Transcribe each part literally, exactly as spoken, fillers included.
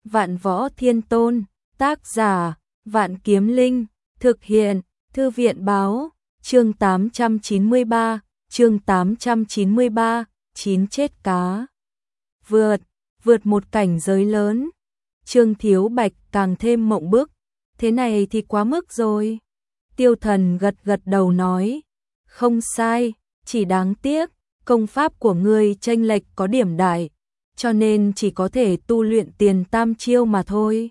Vạn Võ Thiên Tôn, tác giả, Vạn Kiếm Linh, thực hiện, Thư viện báo, chương tám trăm chín mươi ba, chương tám trăm chín mươi ba, chín chết cá. Vượt, vượt một cảnh giới lớn. Trương Thiếu Bạch càng thêm mộng bức, thế này thì quá mức rồi. Tiêu Thần gật gật đầu nói, không sai, chỉ đáng tiếc, công pháp của ngươi chênh lệch có điểm đại, cho nên chỉ có thể tu luyện tiền tam chiêu mà thôi.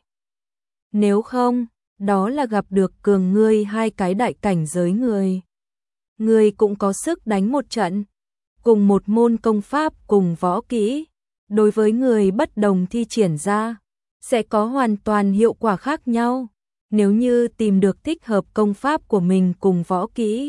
Nếu không, đó là gặp được cường ngươi hai cái đại cảnh giới người. Ngươi cũng có sức đánh một trận, cùng một môn công pháp cùng võ kỹ, đối với người bất đồng thi triển ra, sẽ có hoàn toàn hiệu quả khác nhau. Nếu như tìm được thích hợp công pháp của mình cùng võ kỹ,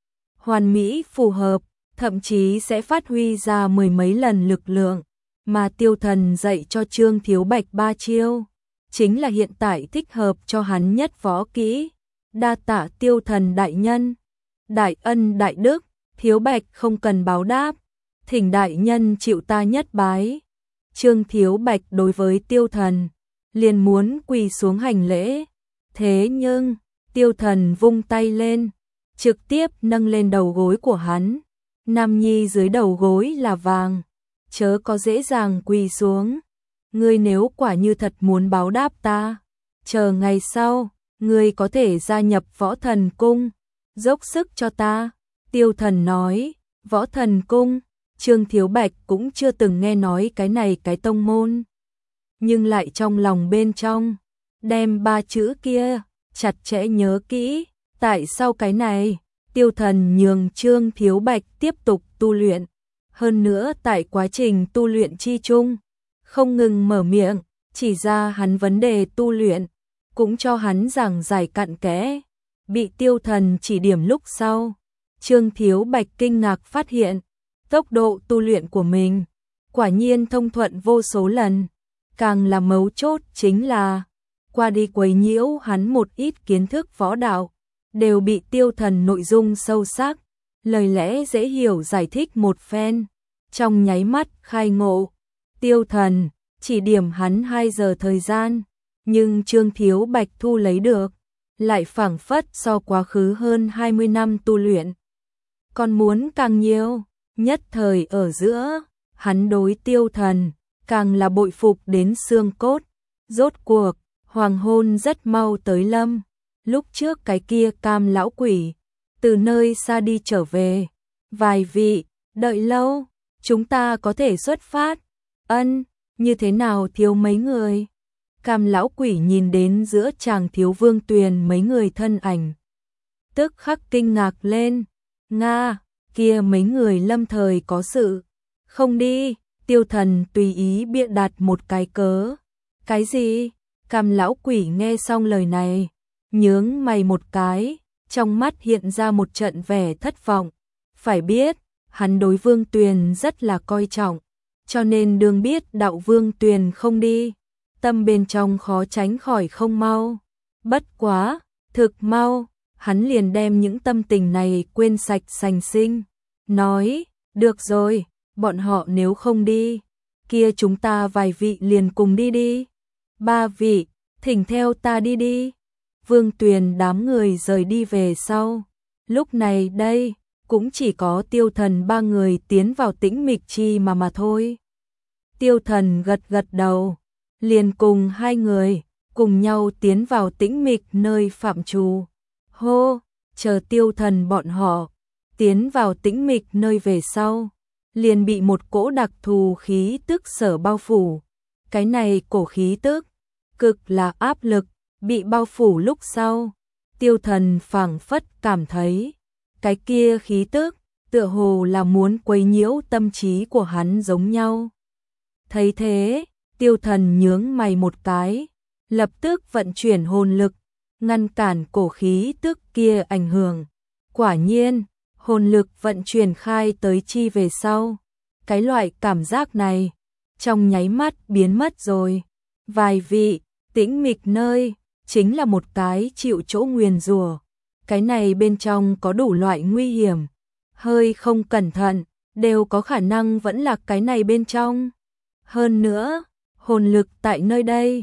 hoàn mỹ phù hợp, thậm chí sẽ phát huy ra mười mấy lần lực lượng, mà Tiêu Thần dạy cho Trương Thiếu Bạch ba chiêu, chính là hiện tại thích hợp cho hắn nhất võ kỹ. Đa tạ Tiêu Thần đại nhân, đại ân đại đức, Thiếu Bạch không cần báo đáp, thỉnh đại nhân chịu ta nhất bái. Trương Thiếu Bạch đối với Tiêu Thần liền muốn quỳ xuống hành lễ, thế nhưng Tiêu Thần vung tay lên, trực tiếp nâng lên đầu gối của hắn. Nam nhi dưới đầu gối là vàng, chớ có dễ dàng quỳ xuống. Ngươi nếu quả như thật muốn báo đáp ta, chờ ngày sau, ngươi có thể gia nhập Võ Thần Cung, dốc sức cho ta. Tiêu Thần nói, Võ Thần Cung, Trương Thiếu Bạch cũng chưa từng nghe nói cái này cái tông môn, nhưng lại trong lòng bên trong, đem ba chữ kia, chặt chẽ nhớ kỹ. Tại sao cái này, Tiêu Thần nhường Trương Thiếu Bạch tiếp tục tu luyện, hơn nữa tại quá trình tu luyện chi chung, không ngừng mở miệng, chỉ ra hắn vấn đề tu luyện, cũng cho hắn giảng giải cặn kẽ. Bị Tiêu Thần chỉ điểm lúc sau, Trương Thiếu Bạch kinh ngạc phát hiện, tốc độ tu luyện của mình, quả nhiên thông thuận vô số lần. Càng là mấu chốt chính là, qua đi quấy nhiễu hắn một ít kiến thức võ đạo, đều bị Tiêu Thần nội dung sâu sắc, lời lẽ dễ hiểu giải thích một phen, trong nháy mắt khai ngộ. Tiêu Thần chỉ điểm hắn hai giờ thời gian, nhưng Trương Thiếu Bạch thu lấy được, lại phảng phất so quá khứ hơn hai mươi năm tu luyện còn muốn càng nhiều. Nhất thời ở giữa, hắn đối Tiêu Thần càng là bội phục đến xương cốt. Rốt cuộc, hoàng hôn rất mau tới lâm. Lúc trước cái kia Cam lão quỷ từ nơi xa đi trở về. Vài vị, đợi lâu, chúng ta có thể xuất phát. Ân, như thế nào thiếu mấy người? Cam lão quỷ nhìn đến giữa chàng Thiếu Vương Tuyền mấy người thân ảnh, tức khắc kinh ngạc lên. Nga, kia mấy người lâm thời có sự, không đi. Tiêu Thần tùy ý bịa đặt một cái cớ. Cái gì? Cam lão quỷ nghe xong lời này, nhướng mày một cái, trong mắt hiện ra một trận vẻ thất vọng. Phải biết, hắn đối Vương Tuyền rất là coi trọng, cho nên đương biết đạo Vương Tuyền không đi, tâm bên trong khó tránh khỏi không mau. Bất quá, thực mau, hắn liền đem những tâm tình này quên sạch sành sinh, nói, được rồi, bọn họ nếu không đi, kia chúng ta vài vị liền cùng đi đi. Ba vị, thỉnh theo ta đi đi. Vương Tuyền đám người rời đi về sau, lúc này đây, cũng chỉ có Tiêu Thần ba người tiến vào Tĩnh Mịch Chi mà mà thôi. Tiêu Thần gật gật đầu, liền cùng hai người, cùng nhau tiến vào tĩnh mịch nơi phạm trù. Hô, chờ Tiêu Thần bọn họ, tiến vào tĩnh mịch nơi về sau, liền bị một cỗ đặc thù khí tức sở bao phủ. Cái này cổ khí tức, cực là áp lực, bị bao phủ lúc sau. Tiêu Thần phảng phất cảm thấy, cái kia khí tức, tựa hồ là muốn quấy nhiễu tâm trí của hắn giống nhau. Thấy thế, Tiêu Thần nhướng mày một cái, lập tức vận chuyển hồn lực, ngăn cản cổ khí tức kia ảnh hưởng. Quả nhiên, hồn lực vận chuyển khai tới chi về sau, cái loại cảm giác này, trong nháy mắt biến mất rồi. Vài vị, tĩnh mịch nơi, chính là một cái chịu chỗ nguyền rủa. Cái này bên trong có đủ loại nguy hiểm, hơi không cẩn thận, đều có khả năng vẫn là cái này bên trong. Hơn nữa, hồn lực tại nơi đây,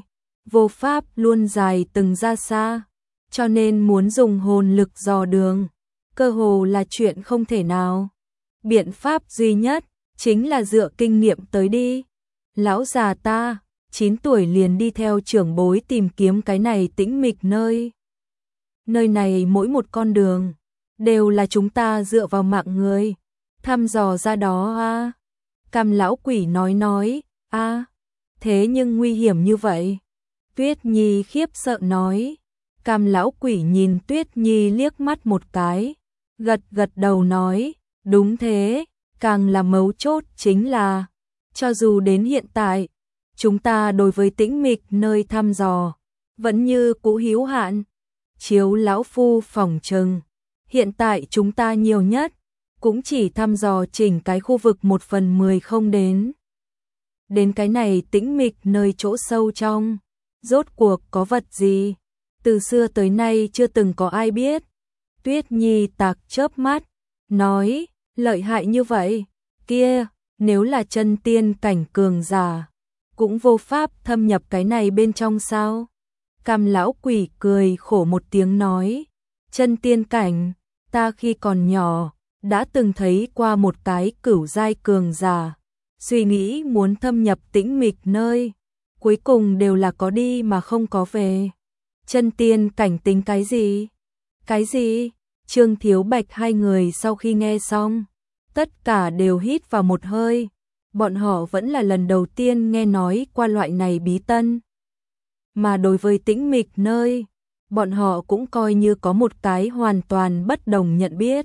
vô pháp luôn dài từng ra xa, cho nên muốn dùng hồn lực dò đường, cơ hồ là chuyện không thể nào. Biện pháp duy nhất chính là dựa kinh nghiệm tới đi. Lão già ta, chín tuổi liền đi theo trưởng bối tìm kiếm cái này tĩnh mịch nơi. Nơi này mỗi một con đường đều là chúng ta dựa vào mạng người thăm dò ra đó a. Cam lão quỷ nói nói, a, thế nhưng nguy hiểm như vậy. Tuyết Nhi khiếp sợ nói. Cam lão quỷ nhìn Tuyết Nhi liếc mắt một cái, gật gật đầu nói, đúng thế, càng là mấu chốt chính là, cho dù đến hiện tại, chúng ta đối với tĩnh mịch nơi thăm dò, vẫn như cũ hữu hạn. Chiếu lão phu phỏng chừng, hiện tại chúng ta nhiều nhất, cũng chỉ thăm dò chỉnh cái khu vực một phần mười không đến. Đến cái này tĩnh mịch nơi chỗ sâu trong, rốt cuộc có vật gì? Từ xưa tới nay chưa từng có ai biết. Tuyết Nhi tạc chớp mắt, nói, lợi hại như vậy, kia, nếu là chân tiên cảnh cường giả, cũng vô pháp thâm nhập cái này bên trong sao? Cam lão quỷ cười khổ một tiếng nói, chân tiên cảnh, ta khi còn nhỏ, đã từng thấy qua một cái cửu giai cường giả, suy nghĩ muốn thâm nhập tĩnh mịch nơi, cuối cùng đều là có đi mà không có về. Chân tiên cảnh tính cái gì? Cái gì? Trương Thiếu Bạch hai người sau khi nghe xong, tất cả đều hít vào một hơi, bọn họ vẫn là lần đầu tiên nghe nói qua loại này bí tân. Mà đối với tĩnh mịch nơi, bọn họ cũng coi như có một cái hoàn toàn bất đồng nhận biết.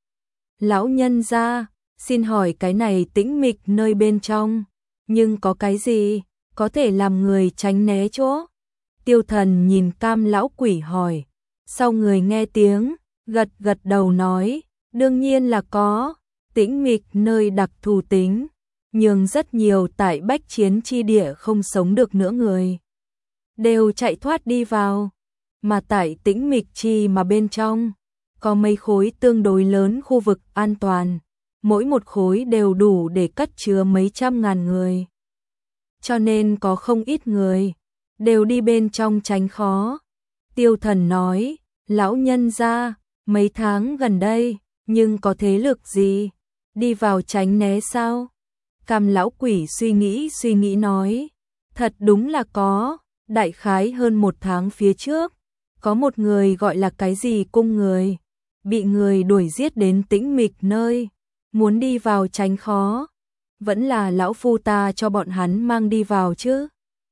Lão nhân gia, xin hỏi cái này tĩnh mịch nơi bên trong, nhưng có cái gì có thể làm người tránh né chỗ? Tiêu Thần nhìn Cam lão quỷ hỏi, sau người nghe tiếng, gật gật đầu nói, đương nhiên là có, tĩnh mịch nơi đặc thù tính, nhưng rất nhiều tại bách chiến chi địa không sống được nữa người, đều chạy thoát đi vào, mà tại tĩnh mịch chi mà bên trong, có mấy khối tương đối lớn khu vực an toàn, mỗi một khối đều đủ để cất chứa mấy trăm ngàn người. Cho nên có không ít người đều đi bên trong tránh khó. Tiêu Thần nói, lão nhân gia, mấy tháng gần đây, nhưng có thế lực gì đi vào tránh né sao? Cam lão quỷ suy nghĩ suy nghĩ nói, thật đúng là có, đại khái hơn một tháng phía trước, có một người gọi là cái gì cung người, bị người đuổi giết đến tĩnh mịch nơi, muốn đi vào tránh khó, vẫn là lão phu ta cho bọn hắn mang đi vào chứ.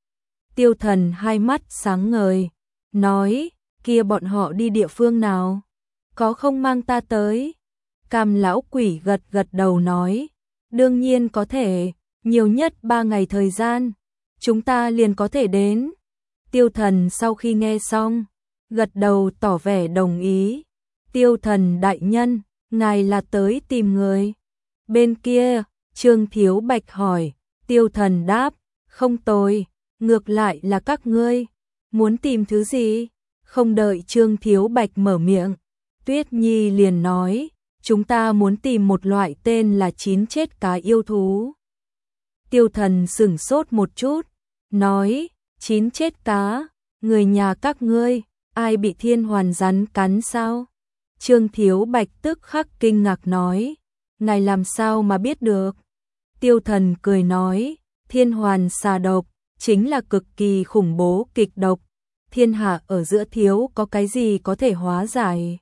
Tiêu Thần hai mắt sáng ngời, nói, kia bọn họ đi địa phương nào, có không mang ta tới? Cam lão quỷ gật gật đầu nói, đương nhiên có thể, nhiều nhất ba ngày thời gian, chúng ta liền có thể đến. Tiêu Thần sau khi nghe xong, gật đầu tỏ vẻ đồng ý. Tiêu Thần đại nhân, ngài là tới tìm người. Bên kia, Trương Thiếu Bạch hỏi, Tiêu Thần đáp, không tồi, ngược lại là các ngươi, muốn tìm thứ gì? Không đợi Trương Thiếu Bạch mở miệng, Tuyết Nhi liền nói, chúng ta muốn tìm một loại tên là chín chết cá yêu thú. Tiêu Thần sửng sốt một chút, nói, chín chết cá, người nhà các ngươi, ai bị thiên hoàn rắn cắn sao? Trương Thiếu Bạch tức khắc kinh ngạc nói, ngài làm sao mà biết được? Tiêu Thần cười nói, thiên hoàn xà độc, chính là cực kỳ khủng bố kịch độc, thiên hạ ở giữa thiếu có cái gì có thể hóa giải.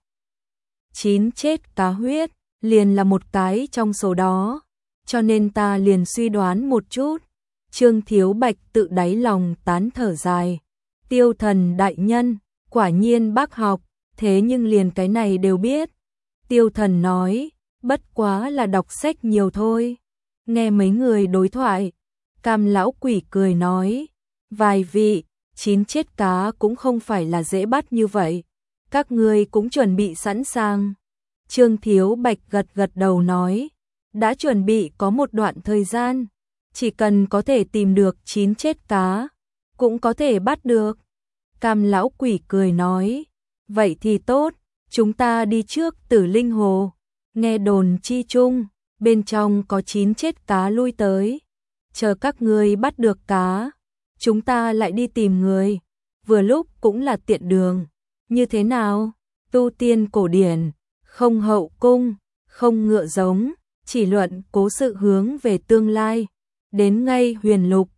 Chín chết cá huyết, liền là một cái trong số đó, cho nên ta liền suy đoán một chút. Trương Thiếu Bạch tự đáy lòng tán thở dài, Tiêu Thần đại nhân, quả nhiên bác học, thế nhưng liền cái này đều biết. Tiêu Thần nói, bất quá là đọc sách nhiều thôi. Nghe mấy người đối thoại, Cam lão quỷ cười nói, vài vị, chín chết cá cũng không phải là dễ bắt như vậy, các ngươi cũng chuẩn bị sẵn sàng. Trương Thiếu Bạch gật gật đầu nói, đã chuẩn bị có một đoạn thời gian, chỉ cần có thể tìm được chín chết cá, cũng có thể bắt được. Cam lão quỷ cười nói, vậy thì tốt, chúng ta đi trước Tử Linh Hồ, nghe đồn chi chung, bên trong có chín chết cá lui tới, chờ các ngươi bắt được cá, chúng ta lại đi tìm người, vừa lúc cũng là tiện đường. Như thế nào? Tu tiên cổ điển, không hậu cung, không ngựa giống, chỉ luận cố sự hướng về tương lai. Đến ngay huyền lục,